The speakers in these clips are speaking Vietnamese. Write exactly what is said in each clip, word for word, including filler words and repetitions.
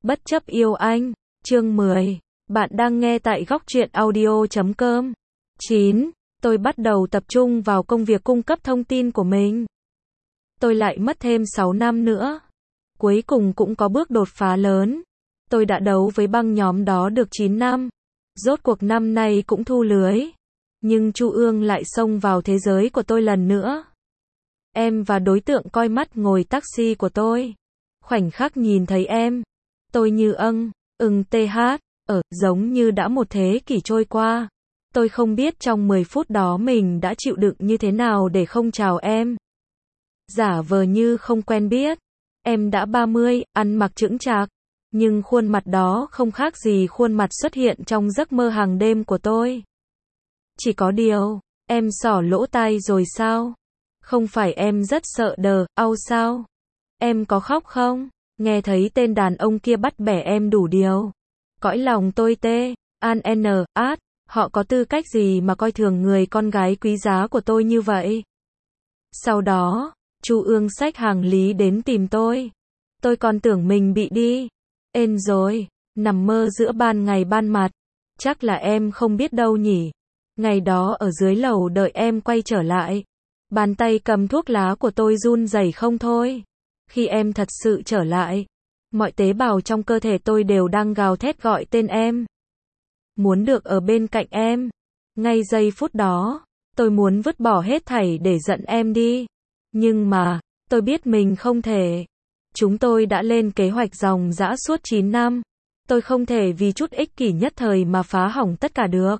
Bất chấp yêu anh, chương mười. Bạn đang nghe tại góc truyện audio chấm com. chín. Tôi bắt đầu tập trung vào công việc cung cấp thông tin của mình. Tôi lại mất thêm sáu năm nữa. Cuối cùng cũng có bước đột phá lớn. Tôi đã đấu với băng nhóm đó được chín năm. Rốt cuộc năm nay cũng thu lưới. Nhưng Chu Ương lại xông vào thế giới của tôi lần nữa. Em và đối tượng coi mắt ngồi taxi của tôi. Khoảnh khắc nhìn thấy em, tôi như âng, ưng tê hát, ở, giống như đã một thế kỷ trôi qua. Tôi không biết trong mười phút đó mình đã chịu đựng như thế nào để không chào em. Giả vờ như không quen biết. Em đã ba mươi, ăn mặc chững chạc. Nhưng khuôn mặt đó không khác gì khuôn mặt xuất hiện trong giấc mơ hàng đêm của tôi. Chỉ có điều, em xỏ lỗ tai rồi sao? Không phải em rất sợ đờ, au sao? Em có khóc không? Nghe thấy tên đàn ông kia bắt bẻ em đủ điều. Cõi lòng tôi tê, an n, át, họ có tư cách gì mà coi thường người con gái quý giá của tôi như vậy? Sau đó, Chu Ương xách hàng lý đến tìm tôi. Tôi còn tưởng mình bị đi. Ên rồi, nằm mơ giữa ban ngày ban mặt. Chắc là em không biết đâu nhỉ. Ngày đó ở dưới lầu đợi em quay trở lại. Bàn tay cầm thuốc lá của tôi run rẩy không thôi. Khi em thật sự trở lại, mọi tế bào trong cơ thể tôi đều đang gào thét gọi tên em. Muốn được ở bên cạnh em. Ngay giây phút đó, tôi muốn vứt bỏ hết thảy để dẫn em đi. Nhưng mà, tôi biết mình không thể. Chúng tôi đã lên kế hoạch ròng rã suốt chín năm. Tôi không thể vì chút ích kỷ nhất thời mà phá hỏng tất cả được.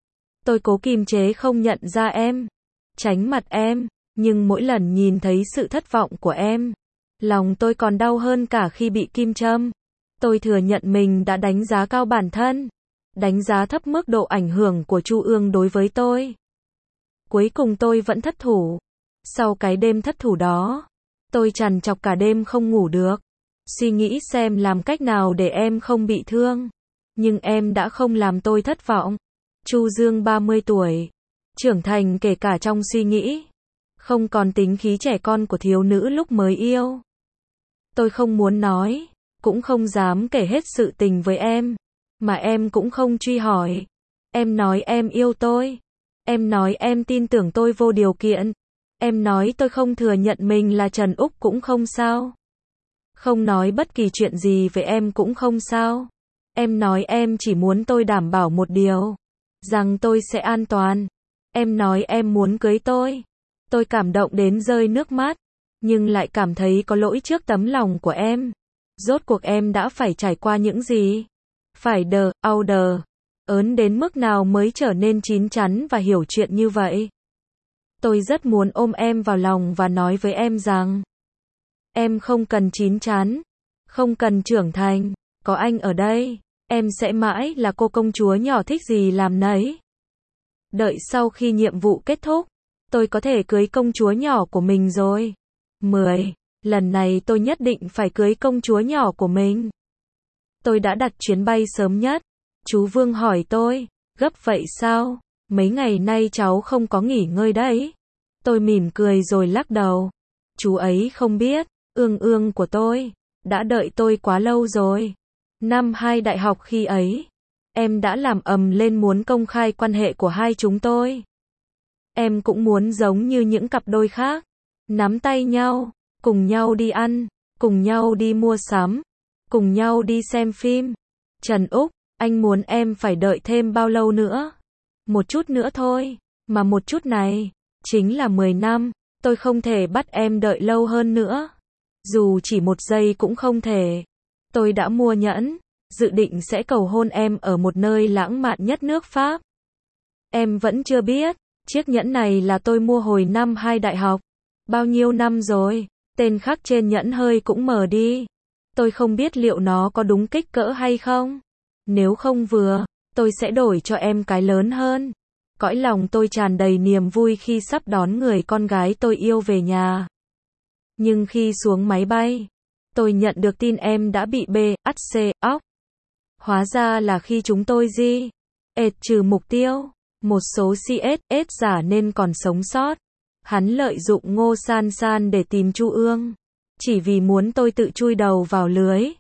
Tôi cố kiềm chế không nhận ra em, tránh mặt em, nhưng mỗi lần nhìn thấy sự thất vọng của em, lòng tôi còn đau hơn cả khi bị kim châm. Tôi thừa nhận mình đã đánh giá cao bản thân, đánh giá thấp mức độ ảnh hưởng của Chu Ương đối với tôi. Cuối cùng tôi vẫn thất thủ. Sau cái đêm thất thủ đó, tôi trằn trọc cả đêm không ngủ được, suy nghĩ xem làm cách nào để em không bị thương. Nhưng em đã không làm tôi thất vọng. Chu Dương ba mươi tuổi, trưởng thành kể cả trong suy nghĩ, không còn tính khí trẻ con của thiếu nữ lúc mới yêu. Tôi không muốn nói, cũng không dám kể hết sự tình với em, mà em cũng không truy hỏi. Em nói em yêu tôi, em nói em tin tưởng tôi vô điều kiện, em nói tôi không thừa nhận mình là Trần Úc cũng không sao. Không nói bất kỳ chuyện gì với em cũng không sao. Em nói em chỉ muốn tôi đảm bảo một điều, rằng tôi sẽ an toàn. Em nói em muốn cưới tôi. Tôi cảm động đến rơi nước mắt, nhưng lại cảm thấy có lỗi trước tấm lòng của em. Rốt cuộc em đã phải trải qua những gì? Phải đờ, au đờ, ớn đến mức nào mới trở nên chín chắn và hiểu chuyện như vậy? Tôi rất muốn ôm em vào lòng và nói với em rằng, em không cần chín chắn, không cần trưởng thành, có anh ở đây, em sẽ mãi là cô công chúa nhỏ thích gì làm nấy. Đợi sau khi nhiệm vụ kết thúc, tôi có thể cưới công chúa nhỏ của mình rồi. mười. Lần này tôi nhất định phải cưới công chúa nhỏ của mình. Tôi đã đặt chuyến bay sớm nhất. Chú Vương hỏi tôi, gấp vậy sao? Mấy ngày nay cháu không có nghỉ ngơi đấy. Tôi mỉm cười rồi lắc đầu. Chú ấy không biết, Ương Ương của tôi đã đợi tôi quá lâu rồi. Năm hai đại học khi ấy, em đã làm ầm lên muốn công khai quan hệ của hai chúng tôi. Em cũng muốn giống như những cặp đôi khác, nắm tay nhau, cùng nhau đi ăn, cùng nhau đi mua sắm, cùng nhau đi xem phim. Trần Úc, anh muốn em phải đợi thêm bao lâu nữa? Một chút nữa thôi, mà một chút này, chính là mười năm, tôi không thể bắt em đợi lâu hơn nữa. Dù chỉ một giây cũng không thể. Tôi đã mua nhẫn, dự định sẽ cầu hôn em ở một nơi lãng mạn nhất nước Pháp. Em vẫn chưa biết, chiếc nhẫn này là tôi mua hồi năm hai đại học. Bao nhiêu năm rồi, tên khắc trên nhẫn hơi cũng mờ đi. Tôi không biết liệu nó có đúng kích cỡ hay không. Nếu không vừa, tôi sẽ đổi cho em cái lớn hơn. Cõi lòng tôi tràn đầy niềm vui khi sắp đón người con gái tôi yêu về nhà. Nhưng khi xuống máy bay, tôi nhận được tin em đã bị B, C, óc. Hóa ra là khi chúng tôi di, ệt trừ mục tiêu, một số xê ét ét giả nên còn sống sót. Hắn lợi dụng Ngô San San để tìm Chu Ương, chỉ vì muốn tôi tự chui đầu vào lưới.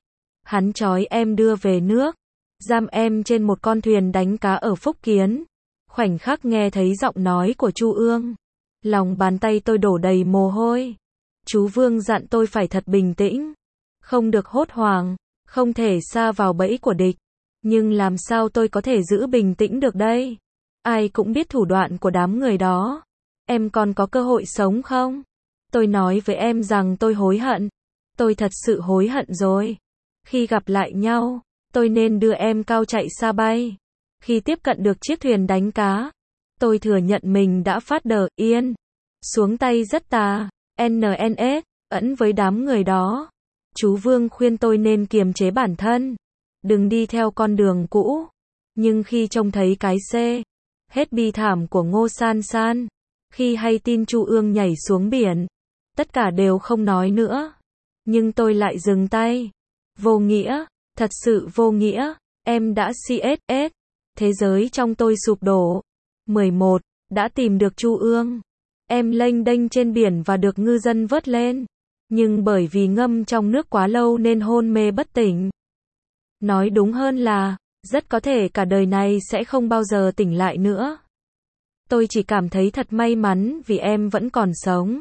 Hắn trói em đưa về nước, giam em trên một con thuyền đánh cá ở Phúc Kiến. Khoảnh khắc nghe thấy giọng nói của Chu Ương, lòng bàn tay tôi đổ đầy mồ hôi. Chú Vương dặn tôi phải thật bình tĩnh, không được hốt hoảng, không thể sa vào bẫy của địch. Nhưng làm sao tôi có thể giữ bình tĩnh được đây? Ai cũng biết thủ đoạn của đám người đó. Em còn có cơ hội sống không? Tôi nói với em rằng tôi hối hận. Tôi thật sự hối hận rồi. Khi gặp lại nhau, tôi nên đưa em cao chạy xa bay. Khi tiếp cận được chiếc thuyền đánh cá, tôi thừa nhận mình đã phát đờ yên. Xuống tay rất tà, en en ét, ẩn với đám người đó. Chú Vương khuyên tôi nên kiềm chế bản thân, đừng đi theo con đường cũ. Nhưng khi trông thấy cái xe hết bi thảm của Ngô San San, khi hay tin Chu Ương nhảy xuống biển, tất cả đều không nói nữa. Nhưng tôi lại dừng tay. Vô nghĩa, thật sự vô nghĩa, em đã xê ét ét. Thế giới trong tôi sụp đổ. mười một. Đã tìm được Chu Ương. Em lênh đênh trên biển và được ngư dân vớt lên. Nhưng bởi vì ngâm trong nước quá lâu nên hôn mê bất tỉnh. Nói đúng hơn là, rất có thể cả đời này sẽ không bao giờ tỉnh lại nữa. Tôi chỉ cảm thấy thật may mắn vì em vẫn còn sống.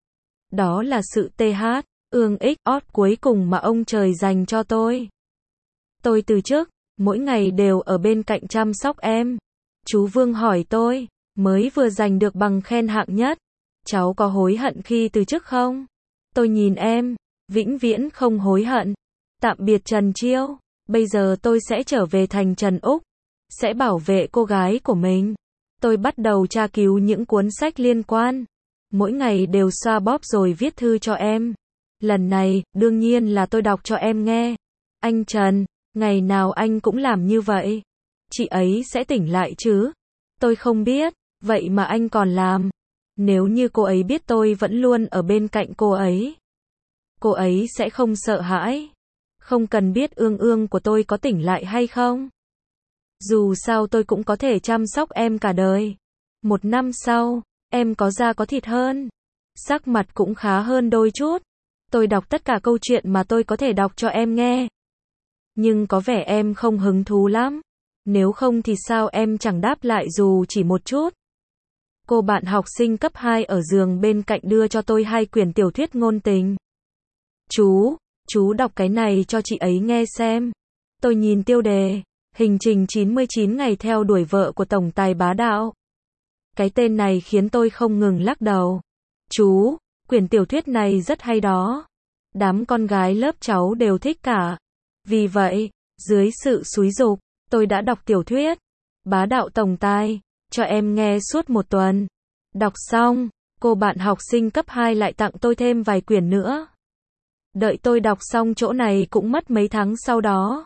Đó là sự tê hát, ương ích, ót cuối cùng mà ông trời dành cho tôi. Tôi từ trước, mỗi ngày đều ở bên cạnh chăm sóc em. Chú Vương hỏi tôi, mới vừa giành được bằng khen hạng nhất, cháu có hối hận khi từ chức không? Tôi nhìn em, vĩnh viễn không hối hận. Tạm biệt Trần Chiêu, bây giờ tôi sẽ trở về thành Trần Úc, sẽ bảo vệ cô gái của mình. Tôi bắt đầu tra cứu những cuốn sách liên quan, mỗi ngày đều xoa bóp rồi viết thư cho em. Lần này, đương nhiên là tôi đọc cho em nghe. Anh Trần, ngày nào anh cũng làm như vậy. Chị ấy sẽ tỉnh lại chứ? Tôi không biết, vậy mà anh còn làm. Nếu như cô ấy biết tôi vẫn luôn ở bên cạnh cô ấy, cô ấy sẽ không sợ hãi. Không cần biết ương ương của tôi có tỉnh lại hay không. Dù sao tôi cũng có thể chăm sóc em cả đời. Một năm sau, em có da có thịt hơn, sắc mặt cũng khá hơn đôi chút. Tôi đọc tất cả câu chuyện mà tôi có thể đọc cho em nghe. Nhưng có vẻ em không hứng thú lắm. Nếu không thì sao em chẳng đáp lại dù chỉ một chút. Cô bạn học sinh cấp hai ở giường bên cạnh đưa cho tôi hai quyển tiểu thuyết ngôn tình. Chú, chú đọc cái này cho chị ấy nghe xem. Tôi nhìn tiêu đề, hành trình chín mươi chín ngày theo đuổi vợ của tổng tài bá đạo. Cái tên này khiến tôi không ngừng lắc đầu. Chú, quyển tiểu thuyết này rất hay đó. Đám con gái lớp cháu đều thích cả. Vì vậy, dưới sự xúi giục, tôi đã đọc tiểu thuyết Bá đạo tổng tài cho em nghe suốt một tuần. Đọc xong, cô bạn học sinh cấp hai lại tặng tôi thêm vài quyển nữa. Đợi tôi đọc xong chỗ này cũng mất mấy tháng sau đó.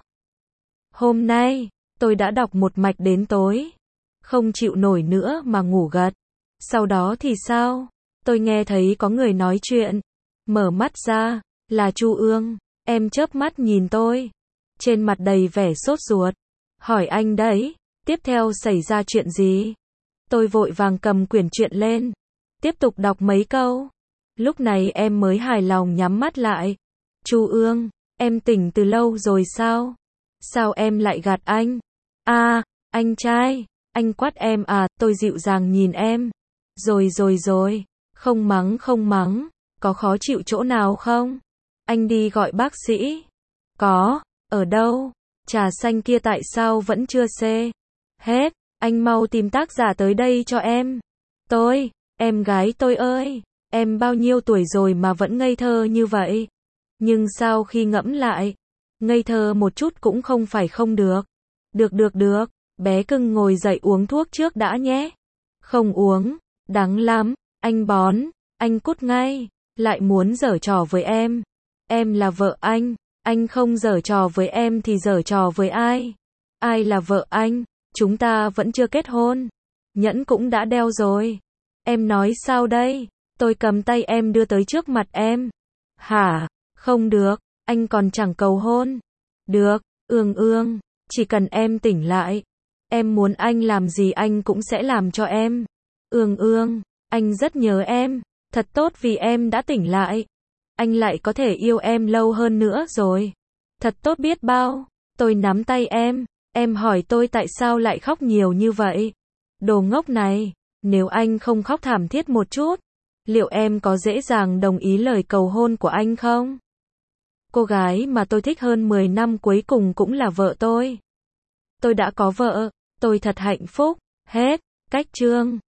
Hôm nay, tôi đã đọc một mạch đến tối. Không chịu nổi nữa mà ngủ gật. Sau đó thì sao? Tôi nghe thấy có người nói chuyện. Mở mắt ra, là Chu Ương. Em chớp mắt nhìn tôi. Trên mặt đầy vẻ sốt ruột. Hỏi anh đấy, tiếp theo xảy ra chuyện gì? Tôi vội vàng cầm quyển truyện lên. Tiếp tục đọc mấy câu. Lúc này em mới hài lòng nhắm mắt lại. Chu Ương, em tỉnh từ lâu rồi sao? Sao em lại gạt anh? À, anh trai, anh quát em à, tôi dịu dàng nhìn em. Rồi rồi rồi, không mắng không mắng, có khó chịu chỗ nào không? Anh đi gọi bác sĩ. Có, ở đâu? Trà xanh kia tại sao vẫn chưa xê hết? Anh mau tìm tác giả tới đây cho em. Tôi, em gái tôi ơi, em bao nhiêu tuổi rồi mà vẫn ngây thơ như vậy? Nhưng sau khi ngẫm lại, ngây thơ một chút cũng không phải không được. Được được được, bé cưng ngồi dậy uống thuốc trước đã nhé. Không uống, đắng lắm, anh bón, anh cút ngay, lại muốn giở trò với em. Em là vợ anh, anh không giở trò với em thì giở trò với ai? Ai là vợ anh? Chúng ta vẫn chưa kết hôn. Nhẫn cũng đã đeo rồi. Em nói sao đây? Tôi cầm tay em đưa tới trước mặt em. Hả? Không được, anh còn chẳng cầu hôn. Được, Ương Ương, chỉ cần em tỉnh lại, em muốn anh làm gì anh cũng sẽ làm cho em. Ương Ương, anh rất nhớ em, thật tốt vì em đã tỉnh lại. Anh lại có thể yêu em lâu hơn nữa rồi. Thật Thật tốt biết bao. Tôi nắm tay em, em hỏi tôi tại sao lại khóc nhiều như vậy. Đồ ngốc này, nếu anh không khóc thảm thiết một chút, liệu em có dễ dàng đồng ý lời cầu hôn của anh không? Cô gái mà tôi thích hơn mười năm cuối cùng cũng là vợ tôi. Tôi đã có vợ, tôi thật hạnh phúc. Hết. Cách chương